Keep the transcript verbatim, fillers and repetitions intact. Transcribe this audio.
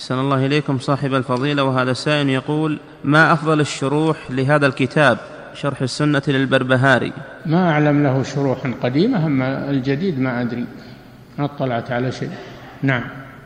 أحسن الله إليكم صاحب الفضيلة، وهذا سائل يقول: ما أفضل الشروح لهذا الكتاب شرح السنة للبربهاري؟ ما أعلم له شروح قديمة، أما الجديد ما أدري، ما اطلعت على شيء. نعم.